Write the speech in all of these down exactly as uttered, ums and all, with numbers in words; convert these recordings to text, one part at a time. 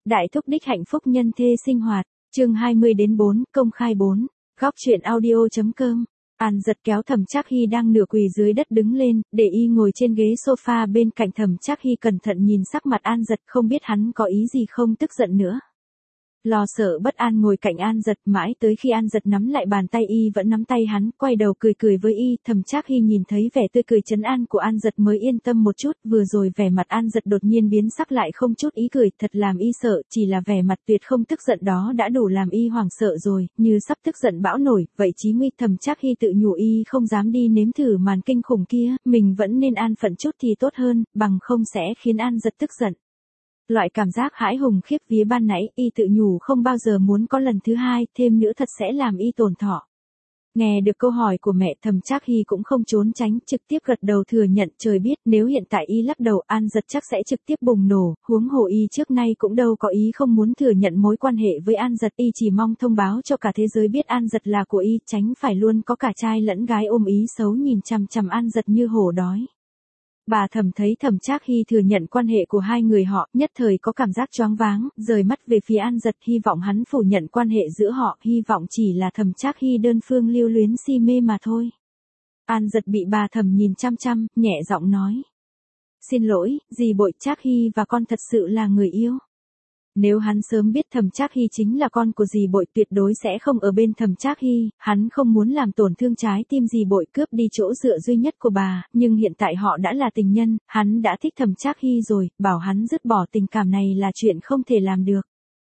Đại thúc đích hạnh phúc nhân thê sinh hoạt, chương hai mươi đến bốn, công khai bốn. Góc truyện audio.com. An Dật kéo Thẩm Trác Hy đang nửa quỳ dưới đất đứng lên, để y ngồi trên ghế sofa bên cạnh. Thẩm Trác Hy cẩn thận nhìn sắc mặt An Dật, không biết hắn có ý gì không, tức giận nữa. Lo sợ bất an ngồi cạnh An Dật, mãi tới khi An Dật nắm lại bàn tay y vẫn nắm tay hắn, quay đầu cười cười với y. Thẩm Trác Hy nhìn thấy vẻ tươi cười trấn an của An Dật mới yên tâm một chút. Vừa rồi vẻ mặt An Dật đột nhiên biến sắc lại không chút ý cười, thật làm y sợ. Chỉ là vẻ mặt tuyệt không tức giận đó đã đủ làm y hoảng sợ rồi, như sắp tức giận bão nổi. Vậy chí nguy, Thẩm Trác Hy tự nhủ y không dám đi nếm thử màn kinh khủng kia, mình vẫn nên an phận chút thì tốt hơn, bằng không sẽ khiến An Dật tức giận. Loại cảm giác hãi hùng khiếp vía ban nãy, y tự nhủ không bao giờ muốn có lần thứ hai, thêm nữa thật sẽ làm y tổn thọ. Nghe được câu hỏi của mẹ, Thẩm Trác Hy cũng không trốn tránh, trực tiếp gật đầu thừa nhận. Trời biết, nếu hiện tại y lắc đầu, An Dật chắc sẽ trực tiếp bùng nổ, huống hồ y trước nay cũng đâu có ý không muốn thừa nhận mối quan hệ với An Dật, y chỉ mong thông báo cho cả thế giới biết An Dật là của y, tránh phải luôn có cả trai lẫn gái ôm ý xấu nhìn chằm chằm An Dật như hổ đói. Bà Thẩm thấy Thẩm Trác Hy thừa nhận quan hệ của hai người họ, nhất thời có cảm giác choáng váng, rời mắt về phía An Dật, hy vọng hắn phủ nhận quan hệ giữa họ, hy vọng chỉ là Thẩm Trác Hy đơn phương lưu luyến si mê mà thôi. An Dật bị bà Thẩm nhìn chăm chăm, nhẹ giọng nói: "Xin lỗi, dì bội, Trác Hy và con thật sự là người yêu." Nếu hắn sớm biết Thẩm Trác Hy chính là con của dì bội, tuyệt đối sẽ không ở bên Thẩm Trác Hy, hắn không muốn làm tổn thương trái tim dì bội, cướp đi chỗ dựa duy nhất của bà, nhưng hiện tại họ đã là tình nhân, hắn đã thích Thẩm Trác Hy rồi, bảo hắn dứt bỏ tình cảm này là chuyện không thể làm được.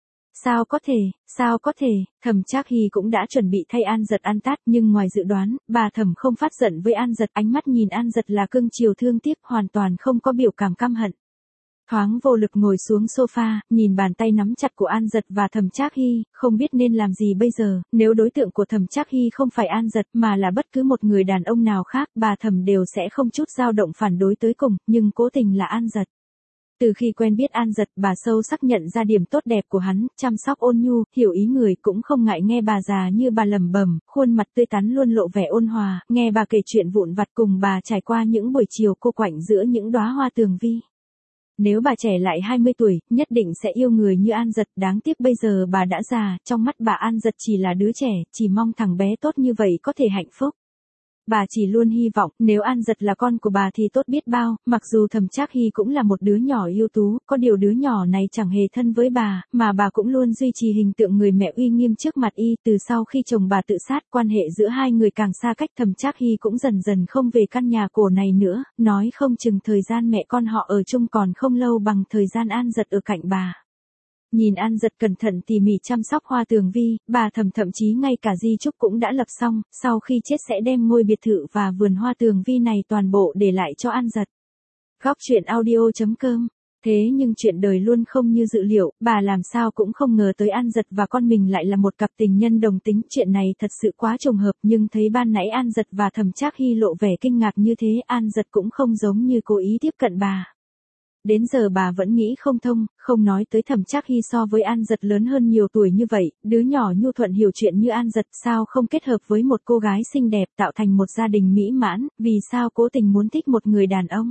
Sao có thể, sao có thể, Thẩm Trác Hy cũng đã chuẩn bị thay An Dật ăn tát, nhưng ngoài dự đoán, bà Thẩm không phát giận với An Dật, ánh mắt nhìn An Dật là cưng chiều thương tiếc, hoàn toàn không có biểu cảm căm hận. Thoáng vô lực ngồi xuống sofa, nhìn bàn tay nắm chặt của An Dật và Thẩm Trác Hy, không biết nên làm gì bây giờ. Nếu đối tượng của Thẩm Trác Hy không phải An Dật mà là bất cứ một người đàn ông nào khác, bà Thẩm đều sẽ không chút dao động phản đối tới cùng, nhưng cố tình là An Dật. Từ khi quen biết An Dật, bà sâu sắc nhận ra điểm tốt đẹp của hắn, chăm sóc ôn nhu, hiểu ý người, cũng không ngại nghe bà già như bà lẩm bẩm, khuôn mặt tươi tắn luôn lộ vẻ ôn hòa, nghe bà kể chuyện vụn vặt, cùng bà trải qua những buổi chiều cô quạnh giữa những đóa hoa tường vi. Nếu bà trẻ lại hai mươi tuổi, nhất định sẽ yêu người như An Dật, đáng tiếc bây giờ bà đã già, trong mắt bà An Dật chỉ là đứa trẻ, chỉ mong thằng bé tốt như vậy có thể hạnh phúc. Bà chỉ luôn hy vọng, nếu An Dật là con của bà thì tốt biết bao, mặc dù Thẩm Trác Hy cũng là một đứa nhỏ ưu tú, có điều đứa nhỏ này chẳng hề thân với bà, mà bà cũng luôn duy trì hình tượng người mẹ uy nghiêm trước mặt y. Từ sau khi chồng bà tự sát, quan hệ giữa hai người càng xa cách, Thẩm Trác Hy cũng dần dần không về căn nhà cổ này nữa, nói không chừng thời gian mẹ con họ ở chung còn không lâu bằng thời gian An Dật ở cạnh bà. Nhìn An Dật cẩn thận tỉ mỉ chăm sóc hoa tường vi, bà Thẩm thậm chí ngay cả di chúc cũng đã lập xong, sau khi chết sẽ đem ngôi biệt thự và vườn hoa tường vi này toàn bộ để lại cho An Dật. Góc truyện audio.com. Thế nhưng chuyện đời luôn không như dự liệu, bà làm sao cũng không ngờ tới An Dật và con mình lại là một cặp tình nhân đồng tính, chuyện này thật sự quá trùng hợp, nhưng thấy ban nãy An Dật và Thẩm Trác Hy lộ vẻ kinh ngạc như thế, An Dật cũng không giống như cố ý tiếp cận bà. Đến giờ bà vẫn nghĩ không thông, không nói tới Thẩm Trác Hy so với An Dật lớn hơn nhiều tuổi như vậy, đứa nhỏ nhu thuận hiểu chuyện như An Dật, sao không kết hợp với một cô gái xinh đẹp tạo thành một gia đình mỹ mãn, vì sao cố tình muốn thích một người đàn ông.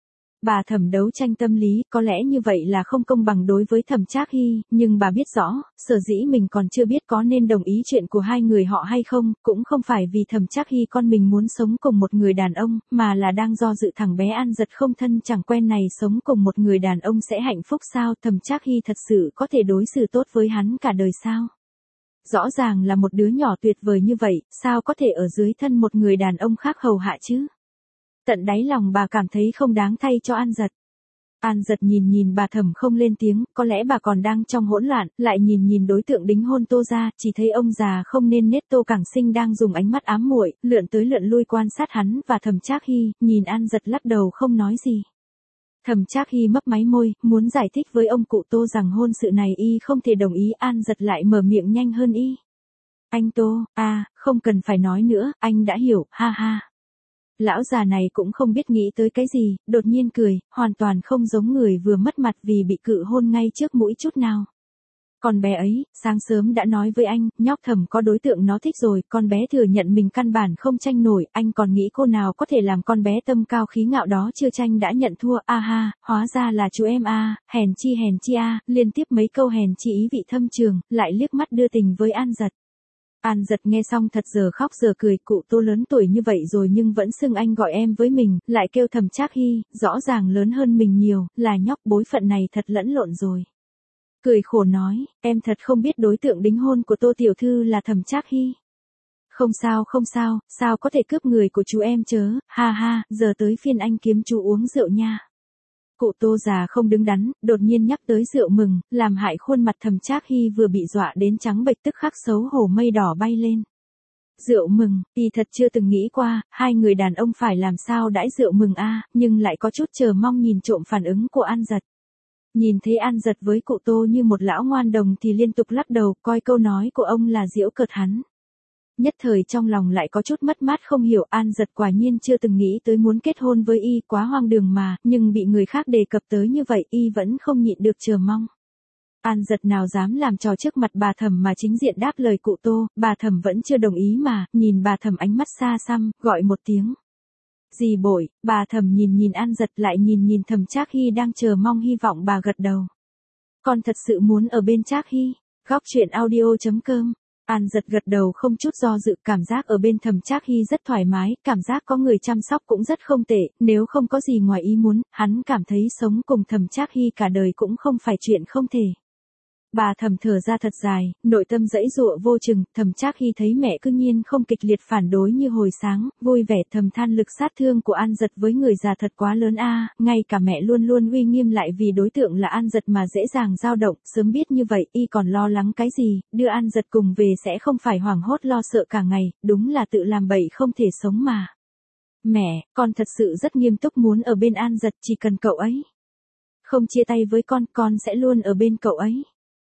Bà Thẩm đấu tranh tâm lý, có lẽ như vậy là không công bằng đối với Thẩm Trác Hy, nhưng bà biết rõ, sở dĩ mình còn chưa biết có nên đồng ý chuyện của hai người họ hay không, cũng không phải vì Thẩm Trác Hy con mình muốn sống cùng một người đàn ông, mà là đang do dự thằng bé An Dật không thân chẳng quen này sống cùng một người đàn ông sẽ hạnh phúc sao, Thẩm Trác Hy thật sự có thể đối xử tốt với hắn cả đời sao? Rõ ràng là một đứa nhỏ tuyệt vời như vậy, sao có thể ở dưới thân một người đàn ông khác hầu hạ chứ? Tận đáy lòng bà cảm thấy không đáng thay cho An Dật. An Dật nhìn nhìn bà Thẩm không lên tiếng, có lẽ bà còn đang trong hỗn loạn, lại nhìn nhìn đối tượng đính hôn Tô gia, chỉ thấy ông già không nên nết Tô Cảng Sinh đang dùng ánh mắt ám muội, lượn tới lượn lui quan sát hắn và Thẩm Trác Hy, nhìn An Dật lắc đầu không nói gì. Thẩm Trác Hy mấp máy môi, muốn giải thích với ông cụ Tô rằng hôn sự này y không thể đồng ý, An Dật lại mở miệng nhanh hơn y. Anh Tô, à, không cần phải nói nữa, anh đã hiểu, ha ha. Lão già này cũng không biết nghĩ tới cái gì, đột nhiên cười, hoàn toàn không giống người vừa mất mặt vì bị cự hôn ngay trước mũi chút nào. Con bé ấy, sáng sớm đã nói với anh, nhóc Thẩm có đối tượng nó thích rồi, con bé thừa nhận mình căn bản không tranh nổi, anh còn nghĩ cô nào có thể làm con bé tâm cao khí ngạo đó chưa tranh đã nhận thua, a ha, hóa ra là chú em a, hèn chi hèn chi a, liên tiếp mấy câu hèn chi ý vị thâm trường, lại liếc mắt đưa tình với An Dật. An Dật nghe xong thật giờ khóc giờ cười, cụ Tô lớn tuổi như vậy rồi nhưng vẫn xưng anh gọi em với mình, lại kêu Thẩm Trác Hy, rõ ràng lớn hơn mình nhiều, là nhóc bối phận này thật lẫn lộn rồi. Cười khổ nói, em thật không biết đối tượng đính hôn của Tô tiểu thư là Thẩm Trác Hy. Không sao không sao, sao có thể cướp người của chú em chớ, ha ha, giờ tới phiên anh kiếm chú uống rượu nha. Cụ Tô già không đứng đắn, đột nhiên nhắc tới rượu mừng, làm hại khuôn mặt Thẩm Trác Hy vừa bị dọa đến trắng bệch tức khắc xấu hổ mây đỏ bay lên. Rượu mừng, y thật chưa từng nghĩ qua, hai người đàn ông phải làm sao đãi rượu mừng a, nhưng lại có chút chờ mong nhìn trộm phản ứng của An Dật. Nhìn thấy An Dật với cụ Tô như một lão ngoan đồng thì liên tục lắc đầu, coi câu nói của ông là giễu cợt hắn. Nhất thời trong lòng lại có chút mất mát không hiểu, An Dật quả nhiên chưa từng nghĩ tới muốn kết hôn với y, quá hoang đường mà, nhưng bị người khác đề cập tới như vậy y vẫn không nhịn được chờ mong. An Dật nào dám làm trò trước mặt bà Thẩm mà chính diện đáp lời cụ Tô, bà Thẩm vẫn chưa đồng ý mà, nhìn bà Thẩm ánh mắt xa xăm, gọi một tiếng. Dì bội, bà Thẩm nhìn nhìn An Dật lại nhìn nhìn Thẩm Trác Hy đang chờ mong hy vọng bà gật đầu. Con thật sự muốn ở bên Trác Hy, góc truyện audio chấm com. An Dật gật đầu không chút do dự, cảm giác ở bên Thẩm Trác Hy rất thoải mái, cảm giác có người chăm sóc cũng rất không tệ, nếu không có gì ngoài ý muốn, hắn cảm thấy sống cùng Thẩm Trác Hy cả đời cũng không phải chuyện không thể. Bà Thẩm thở ra thật dài, nội tâm dãy dụa vô chừng, Thẩm Trác Hy thấy mẹ cứ nhiên không kịch liệt phản đối như hồi sáng, vui vẻ thầm than lực sát thương của An Dật với người già thật quá lớn a, ngay cả mẹ luôn luôn uy nghiêm lại vì đối tượng là An Dật mà dễ dàng dao động, sớm biết như vậy, y còn lo lắng cái gì, đưa An Dật cùng về sẽ không phải hoảng hốt lo sợ cả ngày, đúng là tự làm bậy không thể sống mà. Mẹ, con thật sự rất nghiêm túc muốn ở bên An Dật, chỉ cần cậu ấy không chia tay với con, con sẽ luôn ở bên cậu ấy.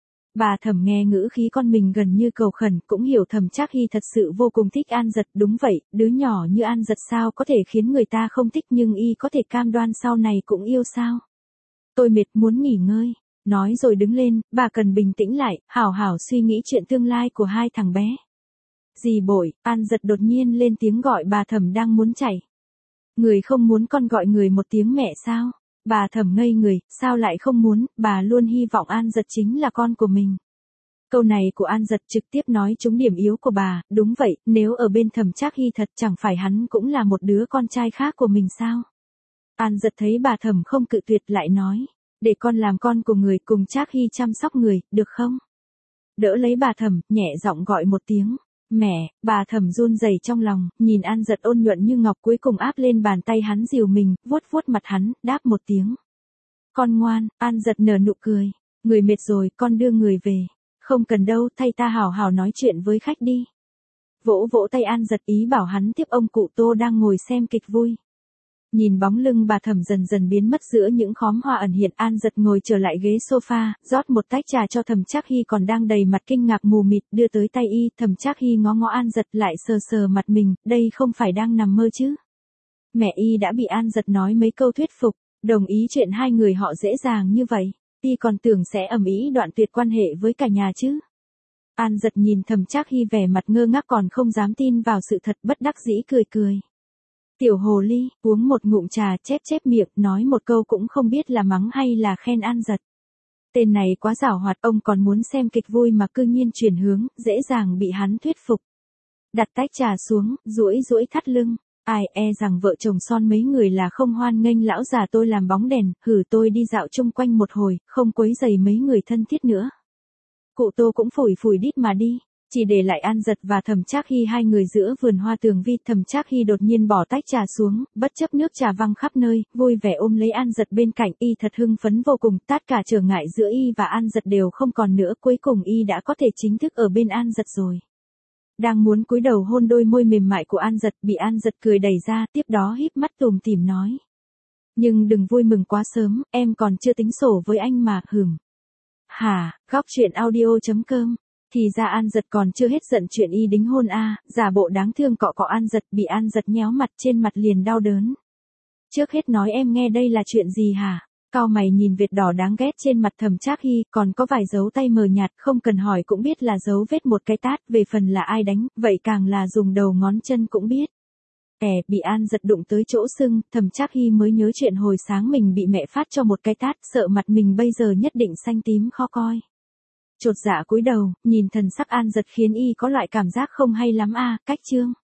Bà Thẩm nghe ngữ khí con mình gần như cầu khẩn, cũng hiểu Thẩm Trác Hy thật sự vô cùng thích An Dật, đúng vậy, đứa nhỏ như An Dật sao có thể khiến người ta không thích, nhưng y có thể cam đoan sau này cũng yêu sao? Tôi mệt muốn nghỉ ngơi, nói rồi đứng lên, bà cần bình tĩnh lại, hảo hảo suy nghĩ chuyện tương lai của hai thằng bé. Dì bội, An Dật đột nhiên lên tiếng gọi bà Thẩm đang muốn chạy. Người không muốn con gọi người một tiếng mẹ sao? Bà Thẩm ngây người, sao lại không muốn, bà luôn hy vọng An Dật chính là con của mình. Câu này của An Dật trực tiếp nói trúng điểm yếu của bà, đúng vậy, nếu ở bên Thẩm Trác Hy thật chẳng phải hắn cũng là một đứa con trai khác của mình sao? An Dật thấy bà Thẩm không cự tuyệt lại nói, để con làm con của người cùng Trác Hy chăm sóc người, được không? Đỡ lấy bà Thẩm, nhẹ giọng gọi một tiếng. Mẹ, bà Thẩm run rẩy trong lòng, nhìn An Dật ôn nhuận như ngọc cuối cùng áp lên bàn tay hắn dìu mình, vuốt vuốt mặt hắn, đáp một tiếng. Con ngoan, An Dật nở nụ cười. Người mệt rồi, con đưa người về. Không cần đâu, thay ta hảo hảo nói chuyện với khách đi. Vỗ vỗ tay An Dật ý bảo hắn tiếp ông cụ Tô đang ngồi xem kịch vui. Nhìn bóng lưng bà Thẩm dần dần biến mất giữa những khóm hoa ẩn hiện, An Dật ngồi trở lại ghế sofa, rót một tách trà cho Thẩm Trác Hy còn đang đầy mặt kinh ngạc mù mịt, đưa tới tay y, Thẩm Trác Hy ngó ngó An Dật lại sờ sờ mặt mình, đây không phải đang nằm mơ chứ. Mẹ y đã bị An Dật nói mấy câu thuyết phục, đồng ý chuyện hai người họ dễ dàng như vậy, y còn tưởng sẽ ầm ĩ đoạn tuyệt quan hệ với cả nhà chứ. An Dật nhìn Thẩm Trác Hy vẻ mặt ngơ ngác còn không dám tin vào sự thật, bất đắc dĩ cười cười. Tiểu hồ ly, uống một ngụm trà, chép chép miệng, nói một câu cũng không biết là mắng hay là khen An Dật. Tên này quá giảo hoạt, ông còn muốn xem kịch vui mà cư nhiên chuyển hướng, dễ dàng bị hắn thuyết phục. Đặt tách trà xuống, duỗi duỗi thắt lưng. Ai e rằng vợ chồng son mấy người là không hoan nghênh lão già tôi làm bóng đèn, hử tôi đi dạo chung quanh một hồi, không quấy rầy mấy người thân thiết nữa. Cụ Tô cũng phủi phủi đít mà đi. Chỉ để lại An Dật và Thẩm Trác Hy hai người giữa vườn hoa tường vi. Thẩm Trác Hy đột nhiên bỏ tách trà xuống, bất chấp nước trà văng khắp nơi, vui vẻ ôm lấy An Dật bên cạnh, y thật hưng phấn vô cùng, tất cả trở ngại giữa y và An Dật đều không còn nữa, cuối cùng y đã có thể chính thức ở bên An Dật rồi. Đang muốn cúi đầu hôn đôi môi mềm mại của An Dật, bị An Dật cười đẩy ra, tiếp đó híp mắt tủm tỉm nói. Nhưng đừng vui mừng quá sớm, em còn chưa tính sổ với anh mà, hừm. Hả, góc truyện audio chấm com. Thì ra An Dật còn chưa hết giận chuyện y đính hôn a, à, giả bộ đáng thương cọ cọ An Dật, bị An Dật nhéo mặt trên mặt liền đau đớn. Trước hết nói em nghe đây là chuyện gì hả? Cau mày nhìn vệt đỏ đáng ghét trên mặt Thẩm Trác Hy, còn có vài dấu tay mờ nhạt, không cần hỏi cũng biết là dấu vết một cái tát, về phần là ai đánh, vậy càng là dùng đầu ngón chân cũng biết. Ẻ, bị An Giật đụng tới chỗ sưng, Thẩm Trác Hy mới nhớ chuyện hồi sáng mình bị mẹ phát cho một cái tát, sợ mặt mình bây giờ nhất định xanh tím khó coi. Chột dạ cúi đầu, nhìn thần sắc An Giật khiến y có loại cảm giác không hay lắm a, cách chương.